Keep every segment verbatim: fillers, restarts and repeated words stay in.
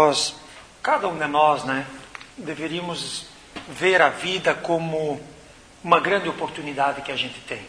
nós, cada um de nós, né, deveríamos ver a vida como uma grande oportunidade que a gente tem.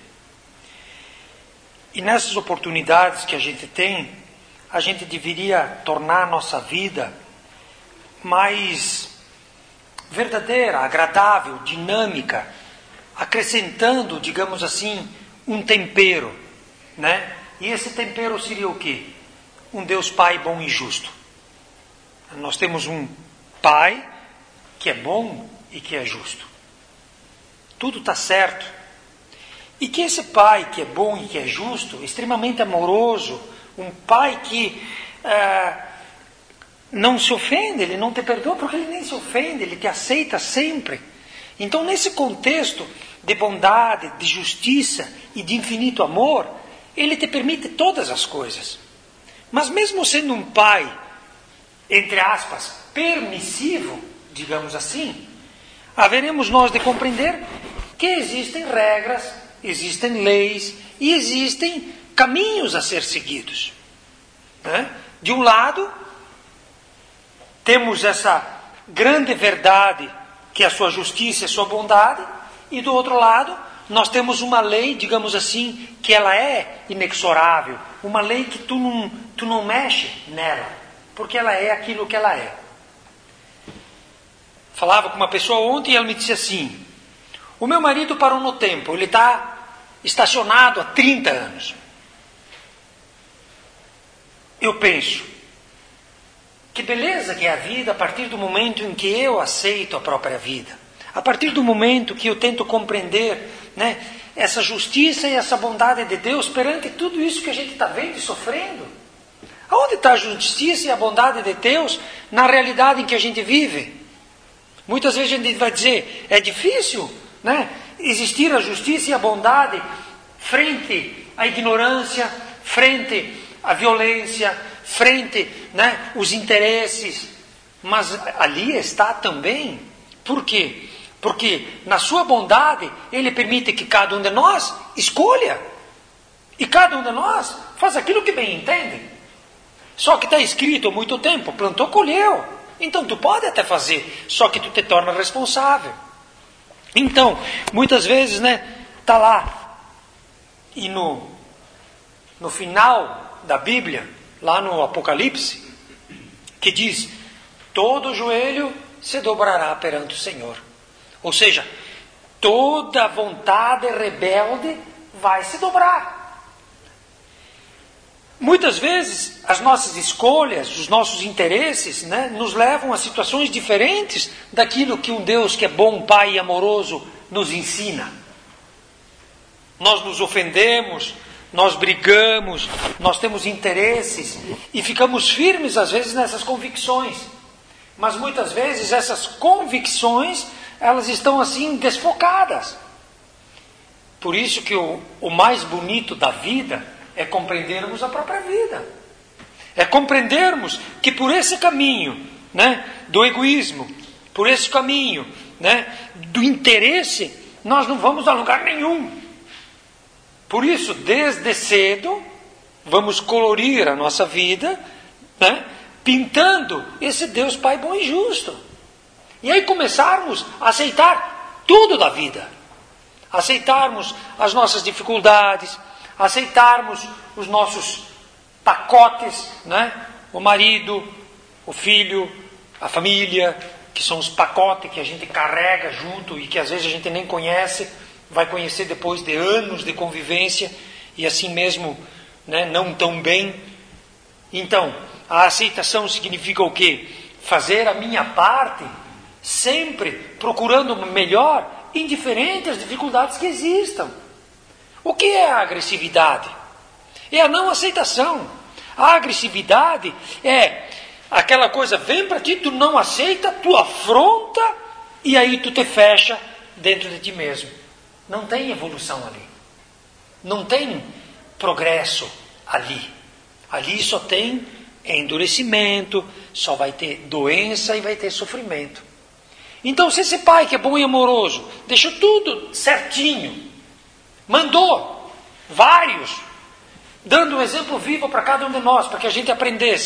E nessas oportunidades que a gente tem, a gente deveria tornar a nossa vida mais verdadeira, agradável, dinâmica, acrescentando, digamos assim, um tempero, né? E esse tempero seria o quê? Um Deus Pai bom e justo. Nós temos um Pai que é bom e que é justo. Tudo está certo. E que esse Pai que é bom e que é justo, extremamente amoroso, um Pai que ah, não se ofende, Ele não te perdoa porque Ele nem se ofende, Ele te aceita sempre. Então, nesse contexto de bondade, de justiça e de infinito amor, Ele te permite todas as coisas. Mas mesmo sendo um Pai, entre aspas, permissivo, digamos assim, haveremos nós de compreender que existem regras, existem leis e existem caminhos a ser seguidos. Né? De um lado, temos essa grande verdade que é a sua justiça e a sua bondade, e do outro lado, nós temos uma lei, digamos assim, que ela é inexorável, uma lei que tu não, tu não mexe nela, porque ela é aquilo que ela é. Falava com uma pessoa ontem e ela me disse assim: o meu marido parou no tempo, ele está estacionado há trinta anos. Eu penso, que beleza que é a vida a partir do momento em que eu aceito a própria vida. A partir do momento que eu tento compreender, né, essa justiça e essa bondade de Deus perante tudo isso que a gente está vendo e sofrendo. Aonde está a justiça e a bondade de Deus na realidade em que a gente vive? Muitas vezes a gente vai dizer, é difícil, né, existir a justiça e a bondade frente à ignorância, frente à violência, frente, né, os interesses. Mas ali está também. Por quê? Porque na sua bondade Ele permite que cada um de nós escolha. E cada um de nós faz aquilo que bem entende. Só que está escrito há muito tempo, plantou, colheu. Então tu pode até fazer, só que tu te torna responsável. Então, muitas vezes, né, está lá. E no, no final da Bíblia, lá no Apocalipse, que diz, todo joelho se dobrará perante o Senhor. Ou seja, toda vontade rebelde vai se dobrar. Muitas vezes, as nossas escolhas, os nossos interesses, né, nos levam a situações diferentes daquilo que um Deus que é bom, Pai e amoroso nos ensina. Nós nos ofendemos, nós brigamos, nós temos interesses e ficamos firmes às vezes nessas convicções. Mas muitas vezes essas convicções, elas estão assim desfocadas. Por isso que o, o mais bonito da vida é compreendermos a própria vida. É compreendermos que por esse caminho, né, do egoísmo, por esse caminho, né, do interesse, nós não vamos a lugar nenhum. Por isso, desde cedo, vamos colorir a nossa vida, né, pintando esse Deus Pai bom e justo. E aí começarmos a aceitar tudo da vida. Aceitarmos as nossas dificuldades, aceitarmos os nossos pacotes, né? O marido, o filho, a família, que são os pacotes que a gente carrega junto e que às vezes a gente nem conhece, vai conhecer depois de anos de convivência e assim mesmo, né, não tão bem. Então, a aceitação significa o quê? Fazer a minha parte, sempre procurando o melhor, indiferente às dificuldades que existam. O que é a agressividade? É a não aceitação. A agressividade é aquela coisa, vem para ti, tu não aceita, tu afronta e aí tu te fecha dentro de ti mesmo. Não tem evolução ali. Não tem progresso ali. Ali só tem endurecimento, só vai ter doença e vai ter sofrimento. Então, se esse pai que é bom e amoroso, deixou tudo certinho, mandou vários, dando um exemplo vivo para cada um de nós, para que a gente aprendesse.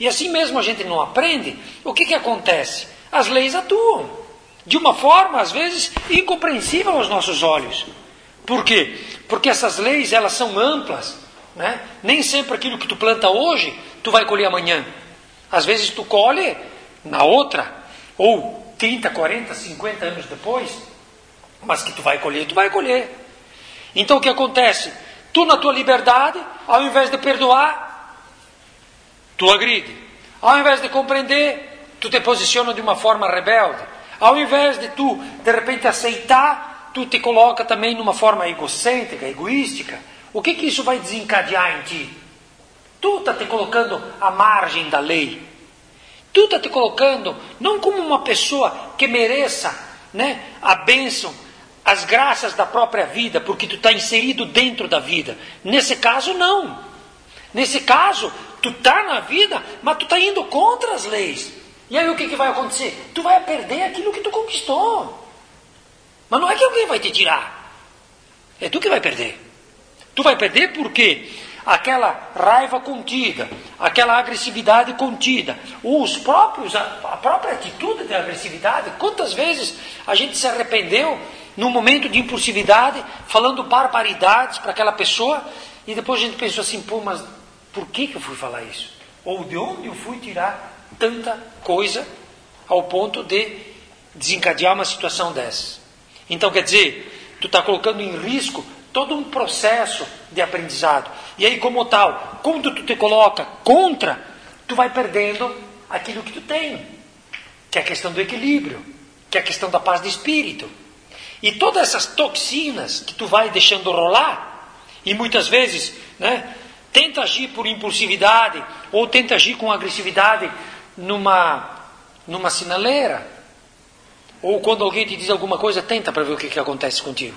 e assim mesmo a gente não aprende, o que, que acontece? As leis atuam de uma forma, às vezes, incompreensível aos nossos olhos. Por quê? Porque essas leis, elas são amplas, né? Nem sempre aquilo que tu planta hoje, tu vai colher amanhã. Às vezes tu colhe na outra, ou trinta, quarenta, cinquenta anos depois, mas que tu vai colher, tu vai colher. Então o que acontece? Tu na tua liberdade, ao invés de perdoar, tu agride. Ao invés de compreender, tu te posiciona de uma forma rebelde. Ao invés de tu, de repente, aceitar, tu te coloca também numa forma egocêntrica, egoística. O que que isso vai desencadear em ti? Tu está te colocando à margem da lei. Tu está te colocando não como uma pessoa que mereça, né, a bênção, as graças da própria vida, porque tu está inserido dentro da vida. Nesse caso, não. Nesse caso, tu está na vida, mas tu está indo contra as leis. E aí o que, que vai acontecer? Tu vai perder aquilo que tu conquistou. Mas não é que alguém vai te tirar. É tu que vai perder. Tu vai perder porque aquela raiva contida, aquela agressividade contida, os próprios, a, a própria atitude de agressividade. Quantas vezes a gente se arrependeu num momento de impulsividade, falando barbaridades para aquela pessoa, e depois a gente pensou assim, pô, mas por que, que eu fui falar isso? Ou de onde eu fui tirar tanta coisa ao ponto de desencadear uma situação dessas? Então, quer dizer, tu está colocando em risco todo um processo de aprendizado. E aí, como tal, quando tu te coloca contra, tu vai perdendo aquilo que tu tem, que é a questão do equilíbrio, que é a questão da paz de espírito. E todas essas toxinas que tu vai deixando rolar, e muitas vezes, né, tenta agir por impulsividade, ou tenta agir com agressividade numa, numa sinaleira, ou quando alguém te diz alguma coisa, tenta para ver o que, que acontece contigo.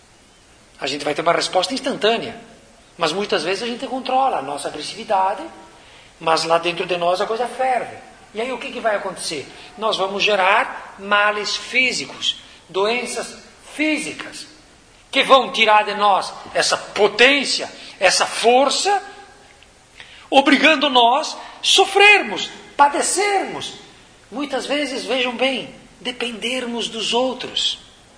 A gente vai ter uma resposta instantânea, mas muitas vezes a gente controla a nossa agressividade, mas lá dentro de nós a coisa ferve. E aí o que, que vai acontecer? Nós vamos gerar males físicos, doenças físicas, que vão tirar de nós essa potência, essa força, obrigando nós a sofrermos, padecermos. Muitas vezes, vejam bem, dependermos dos outros,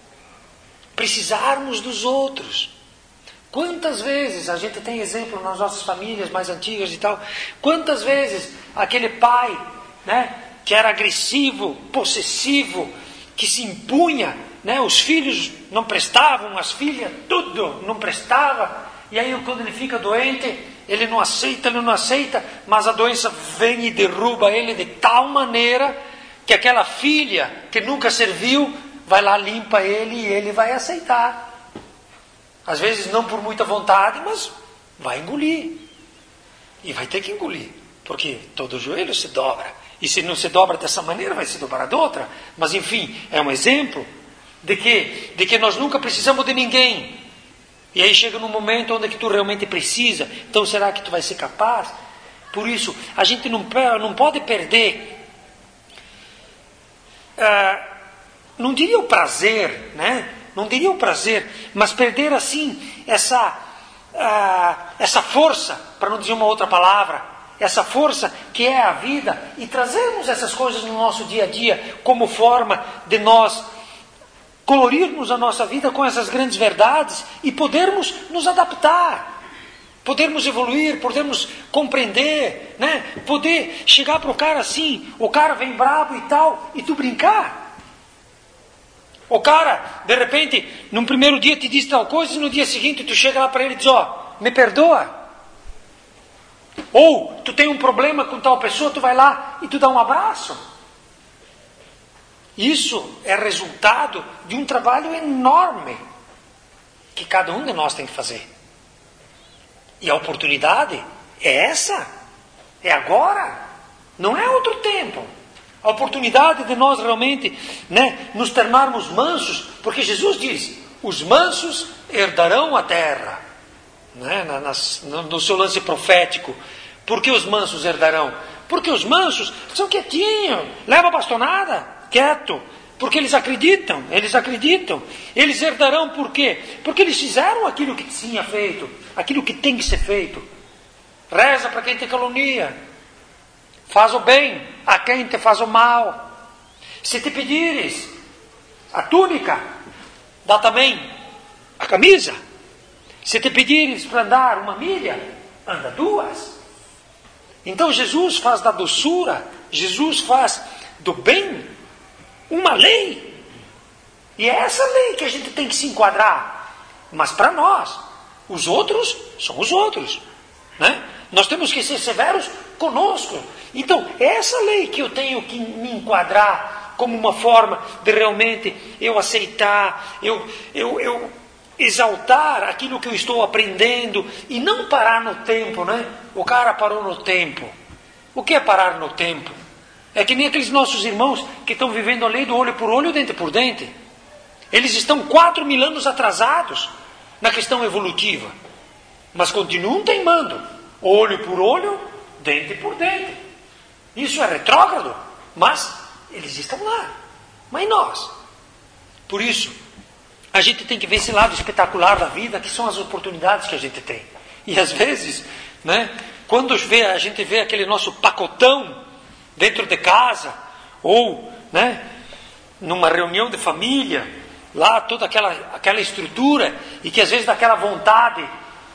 precisarmos dos outros. Quantas vezes, a gente tem exemplo nas nossas famílias mais antigas e tal, quantas vezes aquele pai, né, que era agressivo, possessivo, que se impunha, né, os filhos não prestavam, as filhas, tudo não prestava, e aí quando ele fica doente, ele não aceita, ele não aceita, mas a doença vem e derruba ele de tal maneira que aquela filha que nunca serviu, vai lá, limpa ele e ele vai aceitar. Às vezes não por muita vontade, mas vai engolir. E vai ter que engolir, porque todo joelho se dobra. E se não se dobra dessa maneira, vai se dobrar de outra. Mas enfim, é um exemplo de que, de que nós nunca precisamos de ninguém. E aí chega num momento onde que tu realmente precisa. Então será que tu vai ser capaz? Por isso, a gente não, não pode perder... Uh, não diria o prazer, né? Não diria o prazer, mas perder assim essa, uh, essa força, para não dizer uma outra palavra, essa força que é a vida, e trazermos essas coisas no nosso dia a dia como forma de nós colorirmos a nossa vida com essas grandes verdades e podermos nos adaptar, podermos evoluir, podermos compreender, né? Poder chegar para o cara assim, o cara vem bravo e tal, e tu brincar. O cara, de repente, num primeiro dia te diz tal coisa, e no dia seguinte tu chega lá para ele e diz, ó, me perdoa. Ou tu tem um problema com tal pessoa, tu vai lá e tu dá um abraço. Isso é resultado de um trabalho enorme que cada um de nós tem que fazer. E a oportunidade é essa, é agora, não é outro tempo. A oportunidade de nós realmente, né, nos tornarmos mansos, porque Jesus diz, os mansos herdarão a terra, né, na, nas, no, no seu lance profético. Por que os mansos herdarão? Porque os mansos são quietinhos, leva a bastonada, quieto, porque eles acreditam, eles acreditam, eles herdarão por quê? Porque eles fizeram aquilo que tinha feito, aquilo que tem que ser feito. Reza para quem te calunia, faz o bem a quem te faz o mal. Se te pedires a túnica, dá também a camisa. Se te pedires para andar uma milha, anda duas. Então Jesus faz da doçura, Jesus faz do bem uma lei. E é essa lei que a gente tem que se enquadrar. Mas para nós, os outros são os outros, né? Nós temos que ser severos conosco. Então, é essa lei que eu tenho que me enquadrar como uma forma de realmente eu aceitar, eu, eu, eu exaltar aquilo que eu estou aprendendo e não parar no tempo, né? O cara parou no tempo. O que é parar no tempo? É que nem aqueles nossos irmãos que estão vivendo a lei do olho por olho, dente por dente. Eles estão quatro mil anos atrasados na questão evolutiva, mas continuam teimando, olho por olho, dente por dente. Isso é retrógrado, mas eles estão lá. Mas nós? Por isso, a gente tem que ver esse lado espetacular da vida, que são as oportunidades que a gente tem. E às vezes, né, quando vê, a gente vê aquele nosso pacotão dentro de casa, ou, né, numa reunião de família, lá toda aquela, aquela estrutura, e que às vezes dá aquela vontade,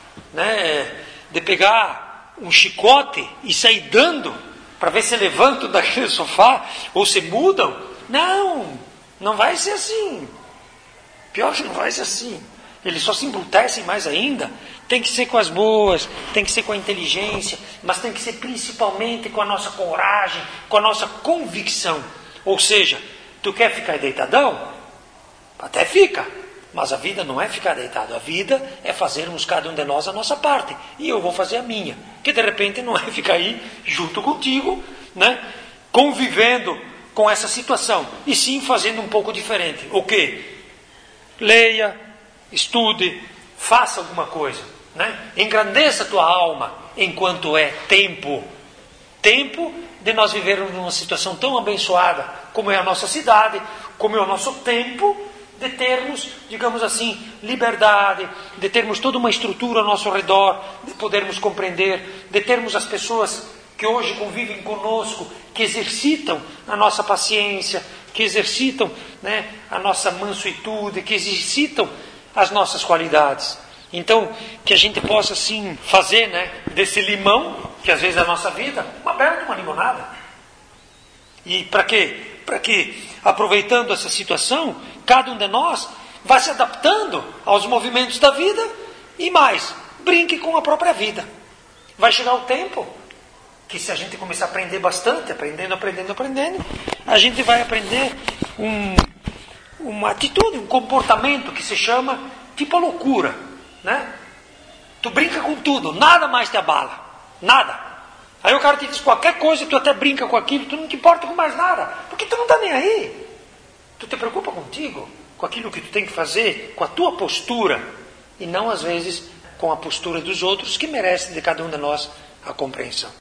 né, de pegar um chicote e sair dando, para ver se levantam daquele sofá, ou se mudam. Não, não vai ser assim. Pior que não vai ser assim. Eles só se embrutecem mais ainda. Tem que ser com as boas, tem que ser com a inteligência, mas tem que ser principalmente com a nossa coragem, com a nossa convicção. Ou seja, tu quer ficar deitadão? Até fica. Mas a vida não é ficar deitado. A vida é fazermos cada um de nós a nossa parte. E eu vou fazer a minha. Que de repente não é ficar aí junto contigo, né, convivendo com essa situação. E sim fazendo um pouco diferente. O quê? Leia, estude, faça alguma coisa, né? Engrandeça a tua alma enquanto é tempo. Tempo de nós vivermos numa situação tão abençoada como é a nossa cidade, como é o nosso tempo de termos, digamos assim, liberdade, de termos toda uma estrutura ao nosso redor, de podermos compreender, de termos as pessoas que hoje convivem conosco, que exercitam a nossa paciência, que exercitam, né, a nossa mansuetude, que exercitam as nossas qualidades. Então, que a gente possa assim fazer, né, desse limão, que às vezes é a nossa vida, uma bela de uma limonada. E para quê? Para que, aproveitando essa situação, cada um de nós vai se adaptando aos movimentos da vida e mais, brinque com a própria vida. Vai chegar o tempo que, se a gente começar a aprender bastante, aprendendo, aprendendo, aprendendo, a gente vai aprender um, uma atitude, um comportamento que se chama tipo a loucura, né? Tu brinca com tudo, nada mais te abala, nada. Aí o cara te diz qualquer coisa, tu até brinca com aquilo, tu não te importa com mais nada, porque tu não está nem aí. Tu te preocupa contigo, com aquilo que tu tem que fazer, com a tua postura, e não às vezes com a postura dos outros, que merecem de cada um de nós a compreensão.